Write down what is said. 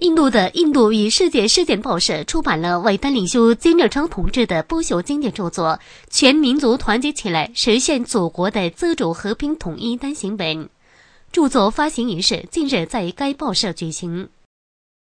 印度的《印度与世界事件报》社出版了伟大领袖金日成同志的不朽经典著作《全民族团结起来，实现祖国的自主和平统一》单行本。著作发行仪式近日在该报社举行。